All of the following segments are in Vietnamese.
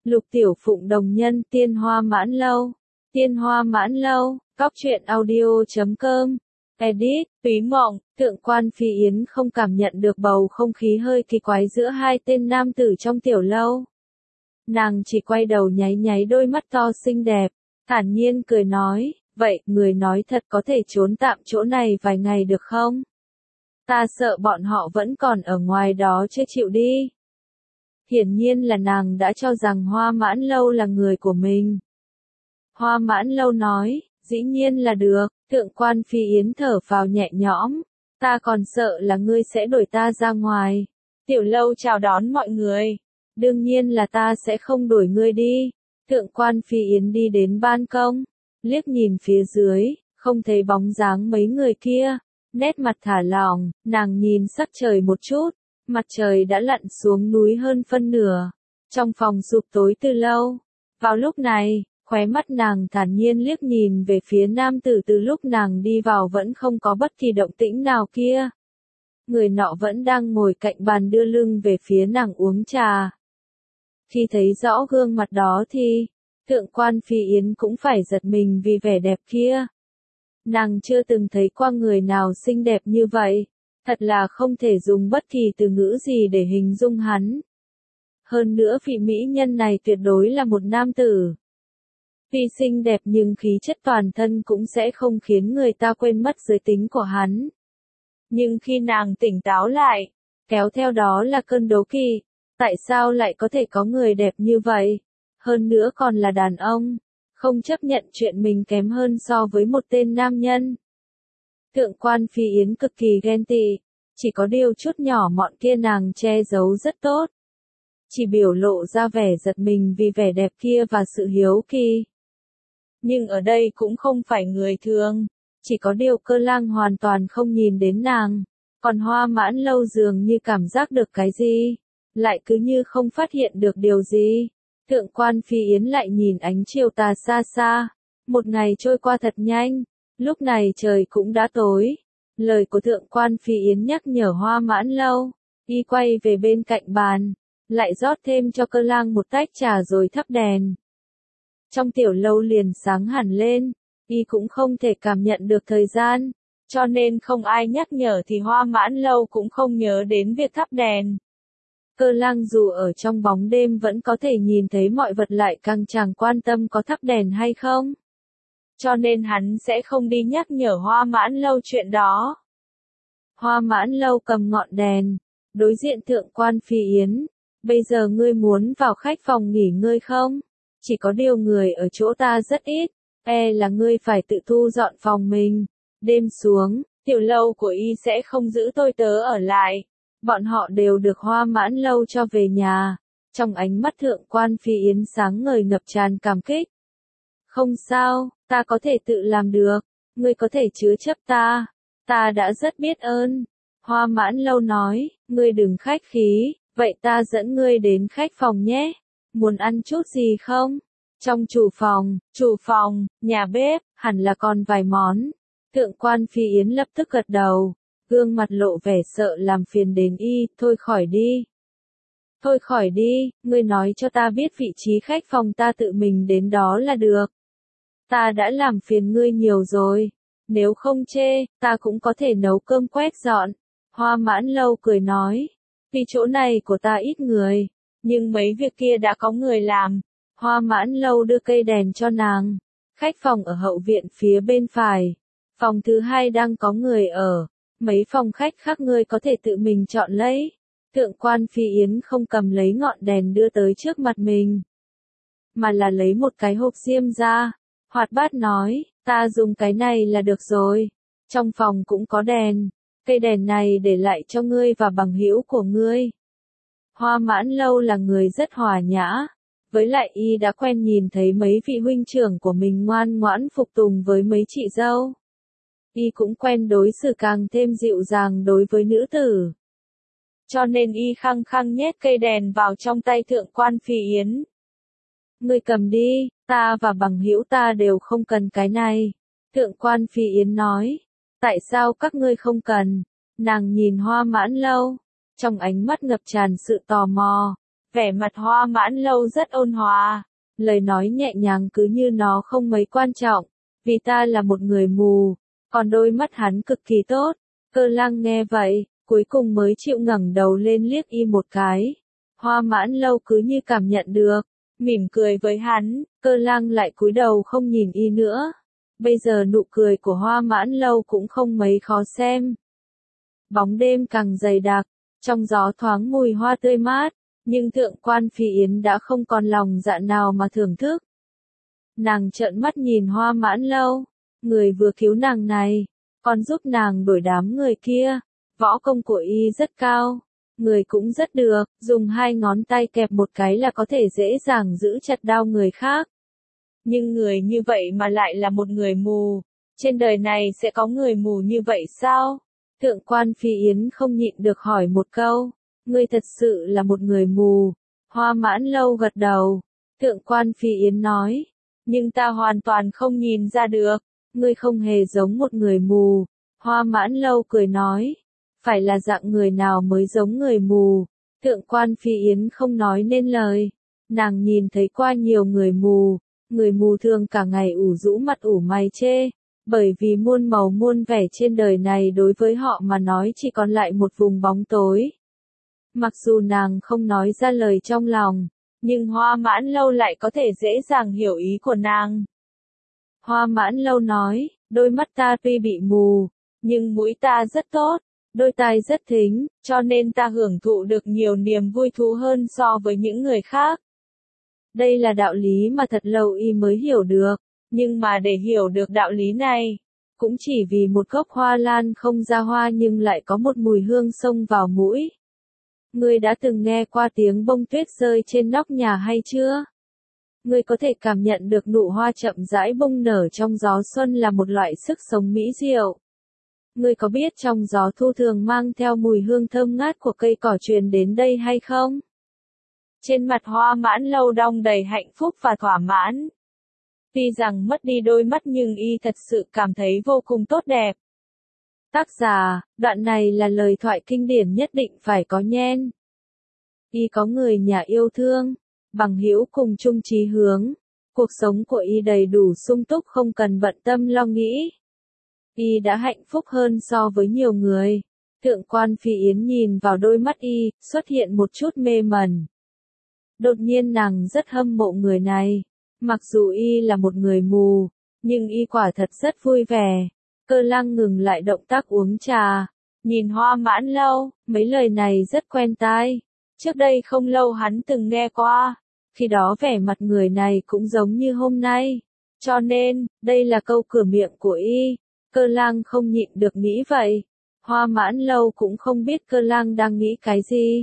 Lục Tiểu Phụng đồng nhân Tiên Hoa Mãn Lâu. Tiên Hoa Mãn Lâu, Cóc truyện audio.com. Edit, Túy Mộng. Thượng quan Phi Yến không cảm nhận được bầu không khí hơi kỳ quái giữa hai tên nam tử trong tiểu lâu. Nàng chỉ quay đầu nháy nháy đôi mắt to xinh đẹp, thản nhiên cười nói, vậy, người nói thật có thể trốn tạm chỗ này vài ngày được không? Ta sợ bọn họ vẫn còn ở ngoài đó chưa chịu đi. Hiển nhiên là nàng đã cho rằng Hoa Mãn Lâu là người của mình. Hoa Mãn Lâu nói, dĩ nhiên là được. Thượng quan Phi Yến thở phào nhẹ nhõm, ta còn sợ là ngươi sẽ đuổi ta ra ngoài. Tiểu lâu chào đón mọi người. Đương nhiên là ta sẽ không đuổi ngươi đi. Thượng quan Phi Yến đi đến ban công, liếc nhìn phía dưới, không thấy bóng dáng mấy người kia. Nét mặt thả lỏng, nàng nhìn sắc trời một chút, mặt trời đã lặn xuống núi hơn phân nửa. Trong phòng sụp tối từ lâu. Vào lúc này, khóe mắt nàng thản nhiên liếc nhìn về phía nam tử từ lúc nàng đi vào vẫn không có bất kỳ động tĩnh nào kia. Người nọ vẫn đang ngồi cạnh bàn đưa lưng về phía nàng uống trà. Khi thấy rõ gương mặt đó thì, Thượng quan Phi Yến cũng phải giật mình vì vẻ đẹp kia. Nàng chưa từng thấy qua người nào xinh đẹp như vậy, thật là không thể dùng bất kỳ từ ngữ gì để hình dung hắn. Hơn nữa vị mỹ nhân này tuyệt đối là một nam tử. Tuy xinh đẹp nhưng khí chất toàn thân cũng sẽ không khiến người ta quên mất giới tính của hắn. Nhưng khi nàng tỉnh táo lại, kéo theo đó là cơn đố kỵ, tại sao lại có thể có người đẹp như vậy, hơn nữa còn là đàn ông, không chấp nhận chuyện mình kém hơn so với một tên nam nhân. Thượng quan Phi Yến cực kỳ ghen tị, chỉ có điều chút nhỏ mọn kia nàng che giấu rất tốt. Chỉ biểu lộ ra vẻ giật mình vì vẻ đẹp kia và sự hiếu kỳ. Nhưng ở đây cũng không phải người thường, chỉ có điều Cơ Lang hoàn toàn không nhìn đến nàng, còn Hoa Mãn Lâu dường như cảm giác được cái gì, lại cứ như không phát hiện được điều gì. Thượng quan Phi Yến lại nhìn ánh chiều tà xa xa, một ngày trôi qua thật nhanh, lúc này trời cũng đã tối. Lời của Thượng quan Phi Yến nhắc nhở Hoa Mãn Lâu, y quay về bên cạnh bàn, lại rót thêm cho Cơ Lang một tách trà rồi thắp đèn. Trong tiểu lâu liền sáng hẳn lên, y cũng không thể cảm nhận được thời gian, cho nên không ai nhắc nhở thì Hoa Mãn Lâu cũng không nhớ đến việc thắp đèn. Cơ Lang dù ở trong bóng đêm vẫn có thể nhìn thấy mọi vật lại càng chẳng quan tâm có thắp đèn hay không. Cho nên hắn sẽ không đi nhắc nhở Hoa Mãn Lâu chuyện đó. Hoa Mãn Lâu cầm ngọn đèn, đối diện Thượng quan Phi Yến, bây giờ ngươi muốn vào khách phòng nghỉ ngơi không? Chỉ có điều người ở chỗ ta rất ít, là ngươi phải tự thu dọn phòng mình. Đêm xuống, tiểu lâu của y sẽ không giữ tôi tớ ở lại. Bọn họ đều được Hoa Mãn Lâu cho về nhà. Trong ánh mắt Thượng quan Phi Yến sáng ngời ngập tràn cảm kích. Không sao, ta có thể tự làm được, ngươi có thể chứa chấp ta. Ta đã rất biết ơn. Hoa Mãn Lâu nói, ngươi đừng khách khí, vậy ta dẫn ngươi đến khách phòng nhé. Muốn ăn chút gì không? Trong chủ phòng, nhà bếp, hẳn là còn vài món. Thượng quan Phi Yến lập tức gật đầu, gương mặt lộ vẻ sợ làm phiền đến y, thôi khỏi đi. Thôi khỏi đi, ngươi nói cho ta biết vị trí khách phòng ta tự mình đến đó là được. Ta đã làm phiền ngươi nhiều rồi, nếu không chê, ta cũng có thể nấu cơm quét dọn. Hoa Mãn Lâu cười nói, vì chỗ này của ta ít người, nhưng mấy việc kia đã có người làm. Hoa Mãn Lâu đưa cây đèn cho nàng. Khách phòng ở hậu viện phía bên phải. Phòng thứ hai đang có người ở. Mấy phòng khách khác ngươi có thể tự mình chọn lấy. Thượng quan Phi Yến không cầm lấy ngọn đèn đưa tới trước mặt mình, mà là lấy một cái hộp diêm ra. Hoạt bát nói, ta dùng cái này là được rồi. Trong phòng cũng có đèn. Cây đèn này để lại cho ngươi và bằng hữu của ngươi. Hoa Mãn Lâu là người rất hòa nhã. Với lại y đã quen nhìn thấy mấy vị huynh trưởng của mình ngoan ngoãn phục tùng với mấy chị dâu. Y cũng quen đối xử càng thêm dịu dàng đối với nữ tử. Cho nên y khăng khăng nhét cây đèn vào trong tay Thượng quan Phi Yến. Ngươi cầm đi, ta và bằng hữu ta đều không cần cái này. Thượng quan Phi Yến nói. Tại sao các ngươi không cần? Nàng nhìn Hoa Mãn Lâu, trong ánh mắt ngập tràn sự tò mò. Vẻ mặt Hoa Mãn Lâu rất ôn hòa, lời nói nhẹ nhàng cứ như nó không mấy quan trọng, vì ta là một người mù, còn đôi mắt hắn cực kỳ tốt. Cơ Lăng nghe vậy, cuối cùng mới chịu ngẩng đầu lên liếc y một cái. Hoa Mãn Lâu cứ như cảm nhận được, mỉm cười với hắn, Cơ Lăng lại cúi đầu không nhìn y nữa. Bây giờ nụ cười của Hoa Mãn Lâu cũng không mấy khó xem. Bóng đêm càng dày đặc, trong gió thoáng mùi hoa tươi mát, nhưng Thượng quan Phi Yến đã không còn lòng dạ nào mà thưởng thức. Nàng trợn mắt nhìn Hoa Mãn Lâu, người vừa cứu nàng này, còn giúp nàng đuổi đám người kia, võ công của y rất cao, người cũng rất được, dùng 2 ngón tay kẹp một cái là có thể dễ dàng giữ chặt đao người khác. Nhưng người như vậy mà lại là một người mù, trên đời này sẽ có người mù như vậy sao? Thượng quan Phi Yến không nhịn được hỏi một câu, ngươi thật sự là một người mù? Hoa Mãn Lâu gật đầu, Thượng quan Phi Yến nói, nhưng ta hoàn toàn không nhìn ra được, ngươi không hề giống một người mù. Hoa Mãn Lâu cười nói, phải là dạng người nào mới giống người mù? Thượng quan Phi Yến không nói nên lời, nàng nhìn thấy qua nhiều người mù thường cả ngày ủ rũ mặt ủ mày chê, bởi vì muôn màu muôn vẻ trên đời này đối với họ mà nói chỉ còn lại một vùng bóng tối. Mặc dù nàng không nói ra lời trong lòng, nhưng Hoa Mãn Lâu lại có thể dễ dàng hiểu ý của nàng. Hoa Mãn Lâu nói, đôi mắt ta tuy bị mù, nhưng mũi ta rất tốt, đôi tai rất thính, cho nên ta hưởng thụ được nhiều niềm vui thú hơn so với những người khác. Đây là đạo lý mà thật lâu y mới hiểu được, nhưng mà để hiểu được đạo lý này, cũng chỉ vì một gốc hoa lan không ra hoa nhưng lại có một mùi hương xông vào mũi. Ngươi đã từng nghe qua tiếng bông tuyết rơi trên nóc nhà hay chưa? Ngươi có thể cảm nhận được nụ hoa chậm rãi bung nở trong gió xuân là một loại sức sống mỹ diệu. Ngươi có biết trong gió thu thường mang theo mùi hương thơm ngát của cây cỏ truyền đến đây hay không? Trên mặt Hoa Mãn Lâu đong đầy hạnh phúc và thỏa mãn. Tuy rằng mất đi đôi mắt nhưng y thật sự cảm thấy vô cùng tốt đẹp. Tác giả, đoạn này là lời thoại kinh điển nhất định phải có nhen. Y có người nhà yêu thương, bằng hữu cùng chung chí hướng. Cuộc sống của y đầy đủ sung túc không cần bận tâm lo nghĩ. Y đã hạnh phúc hơn so với nhiều người. Thượng quan Phi Yến nhìn vào đôi mắt y, xuất hiện một chút mê mẩn. Đột nhiên nàng rất hâm mộ người này. Mặc dù y là một người mù, nhưng y quả thật rất vui vẻ. Cơ Lăng ngừng lại động tác uống trà, nhìn Hoa Mãn Lâu, mấy lời này rất quen tai. Trước đây không lâu hắn từng nghe qua, khi đó vẻ mặt người này cũng giống như hôm nay. Cho nên, đây là câu cửa miệng của y. Cơ Lăng không nhịn được nghĩ vậy. Hoa Mãn Lâu cũng không biết Cơ Lăng đang nghĩ cái gì.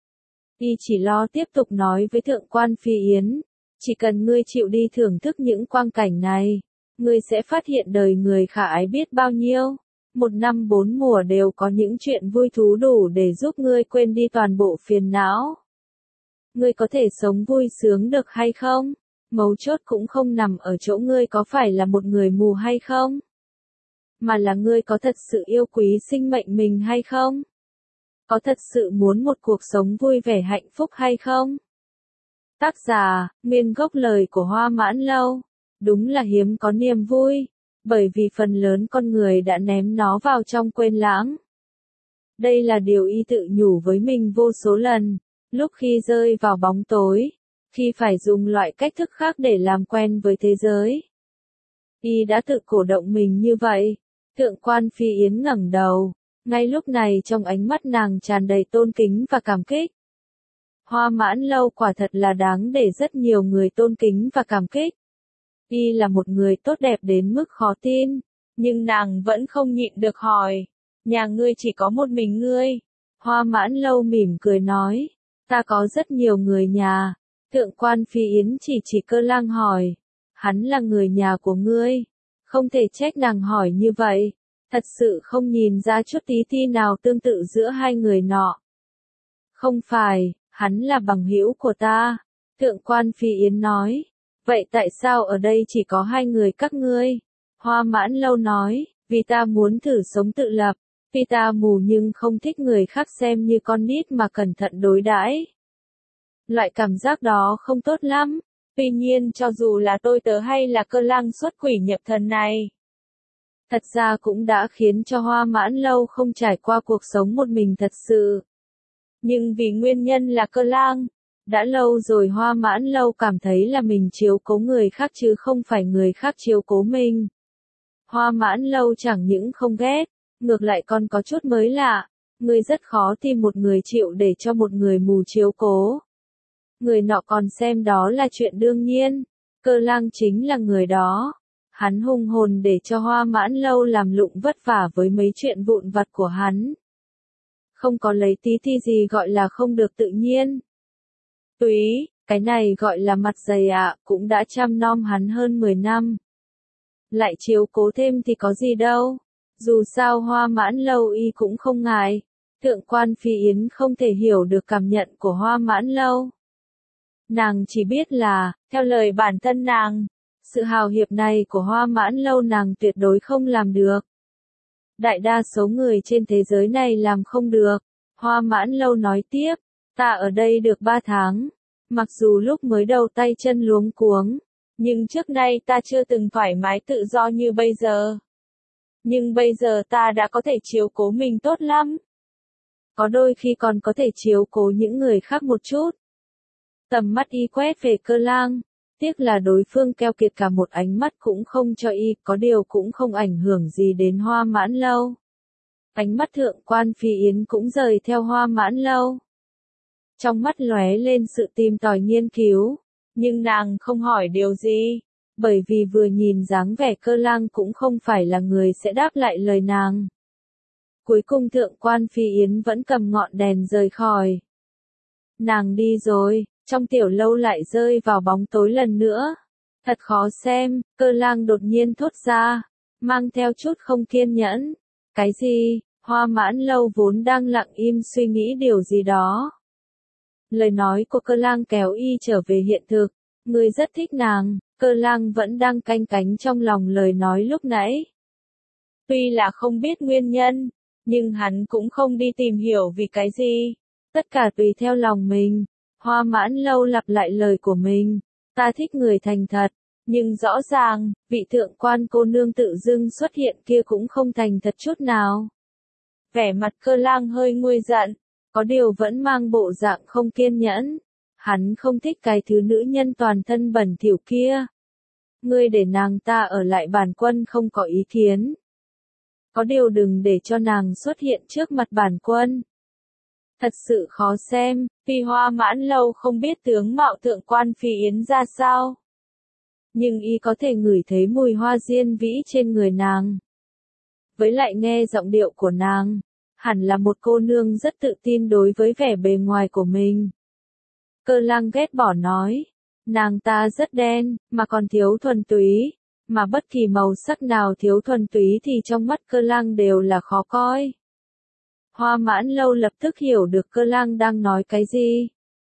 Y chỉ lo tiếp tục nói với Thượng quan Phi Yến, chỉ cần ngươi chịu đi thưởng thức những quang cảnh này, ngươi sẽ phát hiện đời người khả ái biết bao nhiêu. 1 năm 4 mùa đều có những chuyện vui thú đủ để giúp ngươi quên đi toàn bộ phiền não. Ngươi có thể sống vui sướng được hay không? Mấu chốt cũng không nằm ở chỗ ngươi có phải là một người mù hay không, mà là ngươi có thật sự yêu quý sinh mệnh mình hay không? Có thật sự muốn một cuộc sống vui vẻ hạnh phúc hay không? Tác giả, nguyên gốc lời của Hoa Mãn Lâu. Đúng là hiếm có niềm vui, bởi vì phần lớn con người đã ném nó vào trong quên lãng. Đây là điều y tự nhủ với mình vô số lần, lúc khi rơi vào bóng tối, khi phải dùng loại cách thức khác để làm quen với thế giới. Y đã tự cổ động mình như vậy. Thượng quan Phi Yến ngẩng đầu, ngay lúc này trong ánh mắt nàng tràn đầy tôn kính và cảm kích. Hoa Mãn Lâu quả thật là đáng để rất nhiều người tôn kính và cảm kích. Y là một người tốt đẹp đến mức khó tin, nhưng nàng vẫn không nhịn được hỏi, nhà ngươi chỉ có một mình ngươi? Hoa Mãn Lâu mỉm cười nói, ta có rất nhiều người nhà. Thượng quan Phi Yến chỉ Cơ Lăng hỏi, hắn là người nhà của ngươi? Không thể trách nàng hỏi như vậy, thật sự không nhìn ra chút tí ti nào tương tự giữa hai người nọ. Không phải, hắn là bằng hữu của ta. Thượng quan Phi Yến nói, vậy tại sao ở đây chỉ có 2 người các ngươi? Hoa Mãn Lâu nói, vì ta muốn thử sống tự lập, vì ta mù nhưng không thích người khác xem như con nít mà cẩn thận đối đãi. Loại cảm giác đó không tốt lắm. Tuy nhiên cho dù là tôi tớ hay là Cơ Lang xuất quỷ nhập thần này, thật ra cũng đã khiến cho Hoa Mãn Lâu không trải qua cuộc sống một mình thật sự. Nhưng vì nguyên nhân là Cơ Lang, đã lâu rồi Hoa Mãn Lâu cảm thấy là mình chiếu cố người khác chứ không phải người khác chiếu cố mình. Hoa Mãn Lâu chẳng những không ghét, ngược lại còn có chút mới lạ. Người rất khó tìm một người chịu để cho một người mù chiếu cố. Người nọ còn xem đó là chuyện đương nhiên. Cơ Lang chính là người đó. Hắn hùng hồn để cho Hoa Mãn Lâu làm lụng vất vả với mấy chuyện vụn vặt của hắn. Không có lấy tí thì gì gọi là không được tự nhiên. Túy, cái này gọi là mặt dày ạ, cũng đã chăm nom hắn hơn 10 năm. Lại chiếu cố thêm thì có gì đâu. Dù sao Hoa Mãn Lâu y cũng không ngại. Thượng quan Phi Yến không thể hiểu được cảm nhận của Hoa Mãn Lâu. Nàng chỉ biết là, theo lời bản thân nàng, sự hào hiệp này của Hoa Mãn Lâu nàng tuyệt đối không làm được. Đại đa số người trên thế giới này làm không được. Hoa Mãn Lâu nói tiếp, ta ở đây được 3 tháng. Mặc dù lúc mới đầu tay chân luống cuống, nhưng trước nay ta chưa từng thoải mái tự do như bây giờ. Nhưng bây giờ ta đã có thể chiếu cố mình tốt lắm. Có đôi khi còn có thể chiếu cố những người khác một chút. Tầm mắt y quét về Cơ Lang, tiếc là đối phương keo kiệt cả một ánh mắt cũng không cho y, có điều cũng không ảnh hưởng gì đến Hoa Mãn Lâu. Ánh mắt thượng quan Phi Yến cũng rời theo Hoa Mãn Lâu. Trong mắt lóe lên sự tìm tòi nghiên cứu, nhưng nàng không hỏi điều gì, bởi vì vừa nhìn dáng vẻ Cơ Lang cũng không phải là người sẽ đáp lại lời nàng. Cuối cùng thượng quan Phi Yến vẫn cầm ngọn đèn rời khỏi. Nàng đi rồi, trong tiểu lâu lại rơi vào bóng tối lần nữa. Thật khó xem, Cơ Lang đột nhiên thốt ra, mang theo chút không kiên nhẫn. Cái gì? Hoa Mãn Lâu vốn đang lặng im suy nghĩ điều gì đó. Lời nói của Cơ Lang kéo y trở về hiện thực. Người rất thích nàng, Cơ Lang vẫn đang canh cánh trong lòng lời nói lúc nãy. Tuy là không biết nguyên nhân, nhưng hắn cũng không đi tìm hiểu vì cái gì. Tất cả tùy theo lòng mình. Hoa Mãn Lâu lặp lại lời của mình. Ta thích người thành thật. Nhưng rõ ràng, vị thượng quan cô nương tự dưng xuất hiện kia cũng không thành thật chút nào. Vẻ mặt Cơ Lang hơi nguôi giận, có điều vẫn mang bộ dạng không kiên nhẫn. Hắn không thích cái thứ nữ nhân toàn thân bẩn thỉu kia. Ngươi để nàng ta ở lại bản quân không có ý kiến. Có điều đừng để cho nàng xuất hiện trước mặt bản quân. Thật sự khó xem, vì Hoa Mãn Lâu không biết tướng mạo thượng quan Phi Yến ra sao. Nhưng y có thể ngửi thấy mùi hoa diên vĩ trên người nàng. Với lại nghe giọng điệu của nàng, hẳn là một cô nương rất tự tin đối với vẻ bề ngoài của mình. Cơ Lang ghét bỏ nói, nàng ta rất đen, mà còn thiếu thuần túy, mà bất kỳ màu sắc nào thiếu thuần túy thì trong mắt Cơ Lang đều là khó coi. Hoa Mãn Lâu lập tức hiểu được Cơ Lang đang nói cái gì.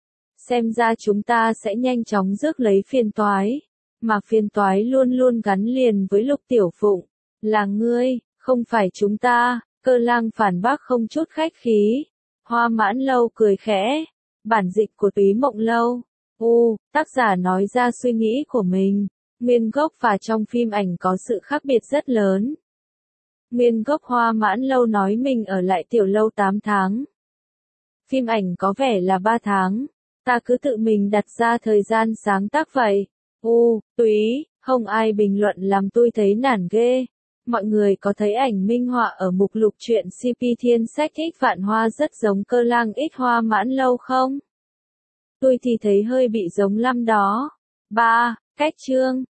Xem ra chúng ta sẽ nhanh chóng rước lấy phiền toái, mà phiền toái luôn luôn gắn liền với Lục Tiểu Phụng, là ngươi, không phải chúng ta. Cơ Lang phản bác không chút khách khí. Hoa Mãn Lâu cười khẽ. Bản dịch của Túy Mộng Lâu. Tác giả nói ra suy nghĩ của mình. Nguyên gốc và trong phim ảnh có sự khác biệt rất lớn. Nguyên gốc Hoa Mãn Lâu nói mình ở lại tiểu lâu 8 tháng. Phim ảnh có vẻ là 3 tháng. Ta cứ tự mình đặt ra thời gian sáng tác vậy. Túy, không ai bình luận làm tôi thấy nản ghê. Mọi người có thấy ảnh minh họa ở mục lục truyện CP Thiên Sách X Vạn Hoa rất giống Cơ Lang X Hoa Mãn Lâu không? Tôi thì thấy hơi bị giống lắm đó. 3. Cách chương